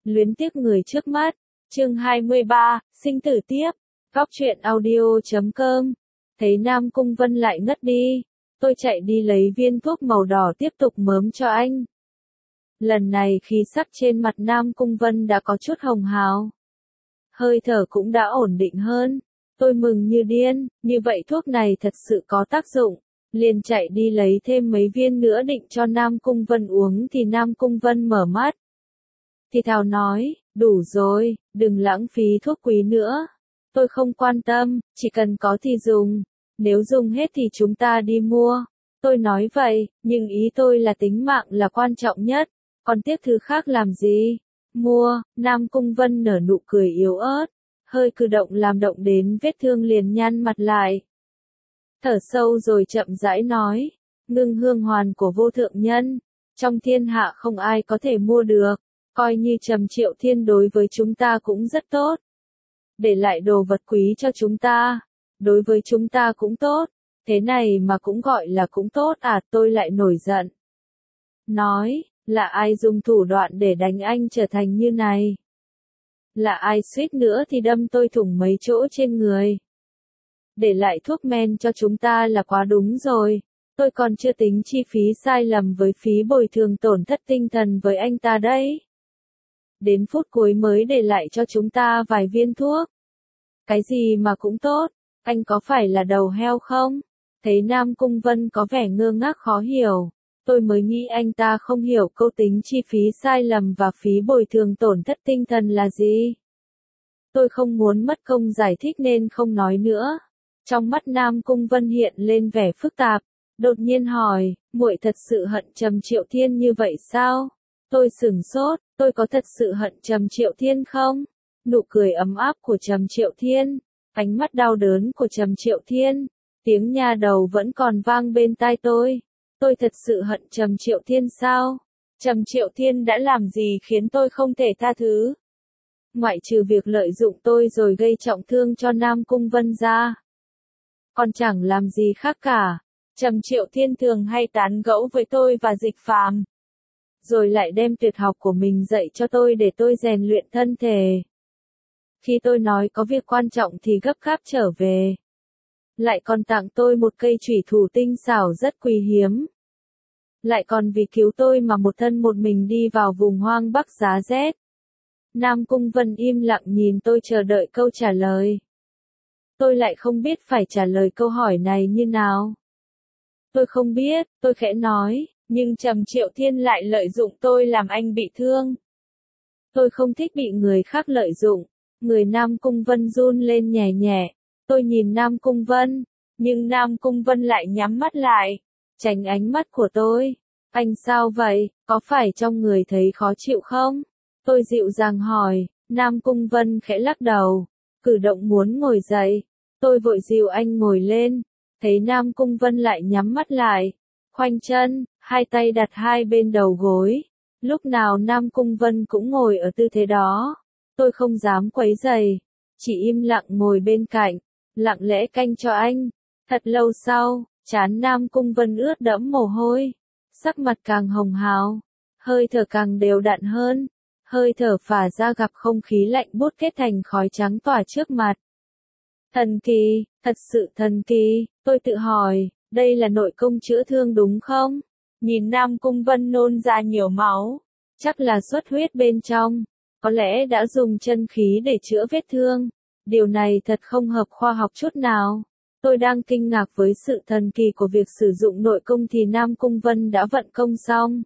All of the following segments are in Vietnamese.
Luyến tiếc người trước mắt. Chương 23, sinh tử tiếp. Góc truyện audio.com. Thấy Nam Cung Vân lại ngất đi, tôi chạy đi lấy viên thuốc màu đỏ tiếp tục mớm cho anh. Lần này khí sắc trên mặt Nam Cung Vân đã có chút hồng hào. Hơi thở cũng đã ổn định hơn. Tôi mừng như điên, như vậy thuốc này thật sự có tác dụng. Liền chạy đi lấy thêm mấy viên nữa định cho Nam Cung Vân uống thì Nam Cung Vân mở mắt. Thì thào nói, đủ rồi, đừng lãng phí thuốc quý nữa. Tôi không quan tâm, chỉ cần có thì dùng. Nếu dùng hết thì chúng ta đi mua. Tôi nói vậy, nhưng ý tôi là tính mạng là quan trọng nhất. Còn tiếc thứ khác làm gì? Mua, Nam Cung Vân nở nụ cười yếu ớt. Hơi cử động làm động đến vết thương liền nhăn mặt lại. Thở sâu rồi chậm rãi nói. Ngưng hương hoàn của vô thượng nhân. Trong thiên hạ không ai có thể mua được. Coi như Trầm Triệu Thiên đối với chúng ta cũng rất tốt. Để lại đồ vật quý cho chúng ta. Đối với chúng ta cũng tốt. Thế này mà cũng gọi là cũng tốt à, tôi lại nổi giận. Nói, là ai dùng thủ đoạn để đánh anh trở thành như này? Là ai suýt nữa thì đâm tôi thủng mấy chỗ trên người? Để lại thuốc men cho chúng ta là quá đúng rồi. Tôi còn chưa tính chi phí sai lầm với phí bồi thường tổn thất tinh thần với anh ta đấy. Đến phút cuối mới để lại cho chúng ta vài viên thuốc. Cái gì mà cũng tốt, anh có phải là đầu heo không? Thấy Nam Cung Vân có vẻ ngơ ngác khó hiểu. Tôi mới nghĩ anh ta không hiểu câu tính chi phí sai lầm và phí bồi thường tổn thất tinh thần là gì. Tôi không muốn mất công giải thích nên không nói nữa. Trong mắt Nam Cung Vân hiện lên vẻ phức tạp, đột nhiên hỏi, muội thật sự hận Trầm Triệu Thiên như vậy sao? Tôi sửng sốt, tôi có thật sự hận Trầm Triệu Thiên không? Nụ cười ấm áp của Trầm Triệu Thiên, ánh mắt đau đớn của Trầm Triệu Thiên, tiếng nha đầu vẫn còn vang bên tai tôi. Tôi thật sự hận Trầm Triệu Thiên sao? Trầm Triệu Thiên đã làm gì khiến tôi không thể tha thứ? Ngoại trừ việc lợi dụng tôi rồi gây trọng thương cho Nam Cung Vân ra. Còn chẳng làm gì khác cả. Trầm Triệu Thiên thường hay tán gẫu với tôi và Dịch Phàm. Rồi lại đem tuyệt học của mình dạy cho tôi để tôi rèn luyện thân thể. Khi tôi nói có việc quan trọng thì gấp gáp trở về. Lại còn tặng tôi một cây chủy thủ tinh xảo rất quý hiếm. Lại còn vì cứu tôi mà một thân một mình đi vào vùng hoang bắc giá rét. Nam Cung Vân im lặng nhìn tôi chờ đợi câu trả lời. Tôi lại không biết phải trả lời câu hỏi này như nào. Tôi không biết, tôi khẽ nói, nhưng Trầm Triệu Thiên lại lợi dụng tôi làm anh bị thương. Tôi không thích bị người khác lợi dụng. Người Nam Cung Vân run lên nhẹ nhẹ. Tôi nhìn Nam Cung Vân, nhưng Nam Cung Vân lại nhắm mắt lại, tránh ánh mắt của tôi. Anh sao vậy, có phải trong người thấy khó chịu không? Tôi dịu dàng hỏi, Nam Cung Vân khẽ lắc đầu, cử động muốn ngồi dậy. Tôi vội dìu anh ngồi lên, thấy Nam Cung Vân lại nhắm mắt lại, khoanh chân, hai tay đặt hai bên đầu gối. Lúc nào Nam Cung Vân cũng ngồi ở tư thế đó. Tôi không dám quấy rầy, chỉ im lặng ngồi bên cạnh, lặng lẽ canh cho anh. Thật lâu sau, trán Nam Cung Vân ướt đẫm mồ hôi, sắc mặt càng hồng hào, hơi thở càng đều đặn hơn, hơi thở phả ra gặp không khí lạnh buốt kết thành khói trắng tỏa trước mặt. Thần kỳ, thật sự thần kỳ, tôi tự hỏi, đây là nội công chữa thương đúng không? Nhìn Nam Cung Vân nôn ra nhiều máu, chắc là xuất huyết bên trong, có lẽ đã dùng chân khí để chữa vết thương. Điều này thật không hợp khoa học chút nào. Tôi đang kinh ngạc với sự thần kỳ của việc sử dụng nội công thì Nam Cung Vân đã vận công xong.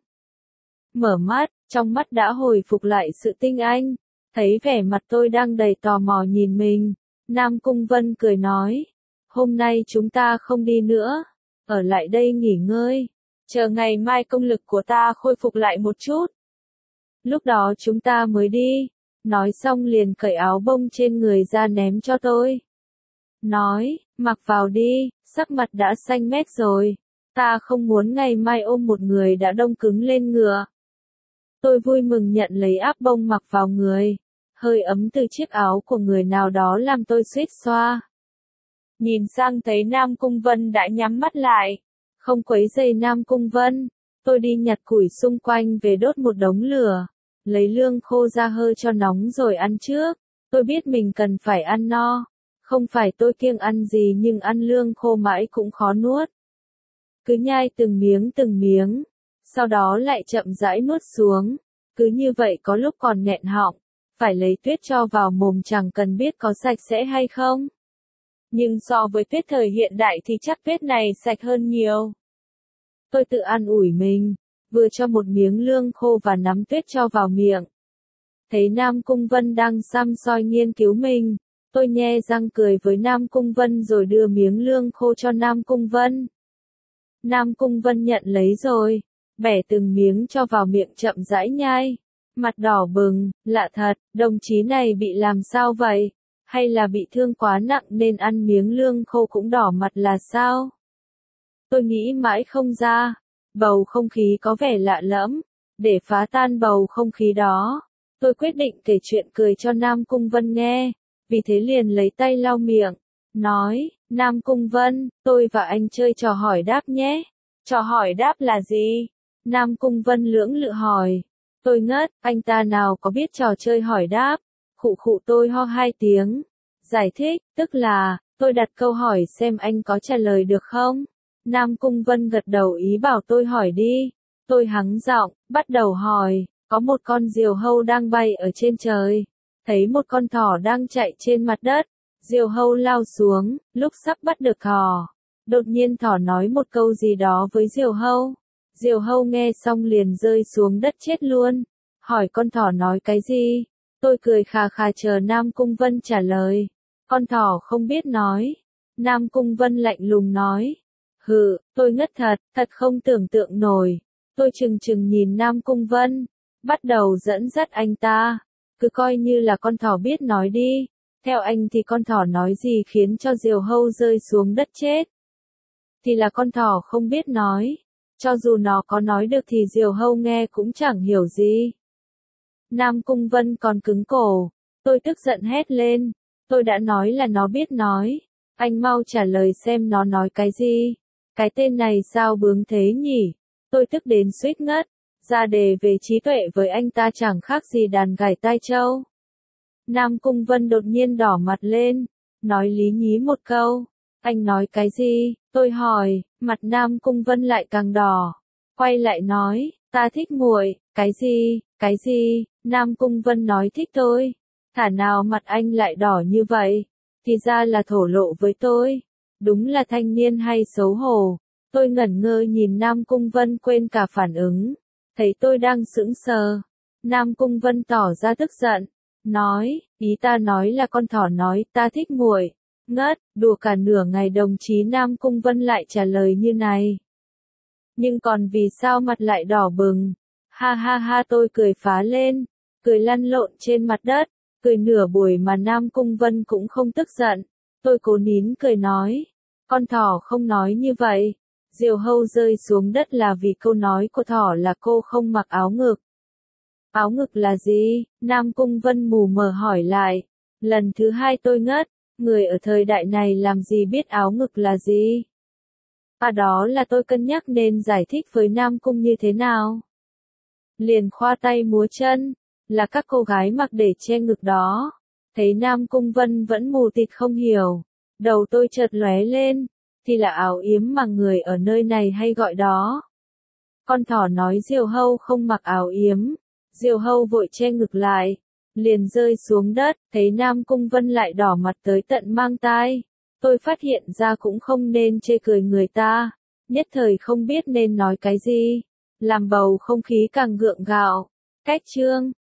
Mở mắt, trong mắt đã hồi phục lại sự tinh anh. Thấy vẻ mặt tôi đang đầy tò mò nhìn mình, Nam Cung Vân cười nói, hôm nay chúng ta không đi nữa, ở lại đây nghỉ ngơi, chờ ngày mai công lực của ta khôi phục lại một chút. Lúc đó chúng ta mới đi. Nói xong liền cởi áo bông trên người ra ném cho tôi. Nói, mặc vào đi, sắc mặt đã xanh mét rồi. Ta không muốn ngày mai ôm một người đã đông cứng lên ngựa. Tôi vui mừng nhận lấy áo bông mặc vào người. Hơi ấm từ chiếc áo của người nào đó làm tôi suýt xoa. Nhìn sang thấy Nam Cung Vân đã nhắm mắt lại. Không quấy rầy Nam Cung Vân, tôi đi nhặt củi xung quanh về đốt một đống lửa. lấy lương khô ra hơi cho nóng rồi ăn trước. Tôi biết mình cần phải ăn no. Không phải tôi kiêng ăn gì nhưng ăn lương khô mãi cũng khó nuốt. Cứ nhai từng miếng, sau đó lại chậm rãi nuốt xuống. Cứ như vậy có lúc còn nghẹn họng, phải lấy tuyết cho vào mồm chẳng cần biết có sạch sẽ hay không. Nhưng so với tuyết thời hiện đại thì chắc tuyết này sạch hơn nhiều. Tôi tự an ủi mình, vừa cho một miếng lương khô và nắm tuyết cho vào miệng. Thấy Nam Cung Vân đang săm soi nghiên cứu mình, tôi nhe răng cười với Nam Cung Vân rồi đưa miếng lương khô cho Nam Cung Vân. Nam Cung Vân nhận lấy rồi, bẻ từng miếng cho vào miệng chậm rãi nhai. Mặt đỏ bừng, lạ thật, đồng chí này bị làm sao vậy? Hay là bị thương quá nặng nên ăn miếng lương khô cũng đỏ mặt là sao? Tôi nghĩ mãi không ra, bầu không khí có vẻ lạ lẫm. Để phá tan bầu không khí đó, tôi quyết định kể chuyện cười cho Nam Cung Vân nghe, vì thế liền lấy tay lau miệng, nói, Nam Cung Vân, tôi và anh chơi trò hỏi đáp nhé. Trò hỏi đáp là gì? Nam Cung Vân lưỡng lự hỏi. Tôi ngất, anh ta nào có biết trò chơi hỏi đáp. Khụ khụ tôi ho 2 tiếng. Giải thích, tức là, tôi đặt câu hỏi xem anh có trả lời được không? Nam Cung Vân gật đầu ý bảo tôi hỏi đi. Tôi hắng giọng, bắt đầu hỏi, có một con diều hâu đang bay ở trên trời. Thấy một con thỏ đang chạy trên mặt đất. Diều hâu lao xuống, lúc sắp bắt được thỏ. Đột nhiên thỏ nói một câu gì đó với diều hâu. Diều hâu nghe xong liền rơi xuống đất chết luôn. Hỏi con thỏ nói cái gì? Tôi cười khà khà chờ Nam Cung Vân trả lời. Con thỏ không biết nói. Nam Cung Vân lạnh lùng nói. Hừ, tôi ngất thật, thật không tưởng tượng nổi. Tôi chừng chừng nhìn Nam Cung Vân. Bắt đầu dẫn dắt anh ta. Cứ coi như là con thỏ biết nói đi. Theo anh thì con thỏ nói gì khiến cho diều hâu rơi xuống đất chết? Thì là con thỏ không biết nói. Cho dù nó có nói được thì diều hâu nghe cũng chẳng hiểu gì. Nam Cung Vân còn cứng cổ. Tôi tức giận hét lên. Tôi đã nói là nó biết nói. Anh mau trả lời xem nó nói cái gì. Cái tên này sao bướng thế nhỉ? Tôi tức đến suýt ngất. Ra đề về trí tuệ với anh ta chẳng khác gì đàn gảy tai trâu. Nam Cung Vân đột nhiên đỏ mặt lên. Nói lý nhí một câu. Anh nói cái gì? Tôi hỏi, mặt Nam Cung Vân lại càng đỏ. Quay lại nói, ta thích muội. Cái gì? Cái gì? Nam Cung Vân nói thích tôi. Thả nào mặt anh lại đỏ như vậy? Thì ra là thổ lộ với tôi. Đúng là thanh niên hay xấu hổ. Tôi ngẩn ngơ nhìn Nam Cung Vân quên cả phản ứng. Thấy tôi đang sững sờ. Nam Cung Vân tỏ ra tức giận. Nói, ý ta nói là con thỏ nói ta thích muội. Ngất, đùa cả nửa ngày đồng chí Nam Cung Vân lại trả lời như này. Nhưng còn vì sao mặt lại đỏ bừng? Ha ha ha tôi cười phá lên. Cười lăn lộn trên mặt đất. Cười nửa buổi mà Nam Cung Vân cũng không tức giận. Tôi cố nín cười nói. Con thỏ không nói như vậy. Diều hâu rơi xuống đất là vì câu nói của thỏ là cô không mặc áo ngực. Áo ngực là gì? Nam Cung Vân mù mờ hỏi lại. Lần thứ 2 tôi ngất. Người ở thời đại này làm gì biết áo ngực là gì? Đó là tôi cân nhắc nên giải thích với Nam Cung như thế nào. Liền khoa tay múa chân. Là các cô gái mặc để che ngực đó. Thấy Nam Cung Vân vẫn mù tịt không hiểu. Đầu tôi chợt lóe lên. Thì là áo yếm mà người ở nơi này hay gọi đó. Con thỏ nói diều hâu không mặc áo yếm. Diều hâu vội che ngực lại. Liền rơi xuống đất. Thấy Nam Cung Vân lại đỏ mặt tới tận mang tai. Tôi phát hiện ra cũng không nên chê cười người ta. Nhất thời không biết nên nói cái gì. Làm bầu không khí càng gượng gạo. Cách chương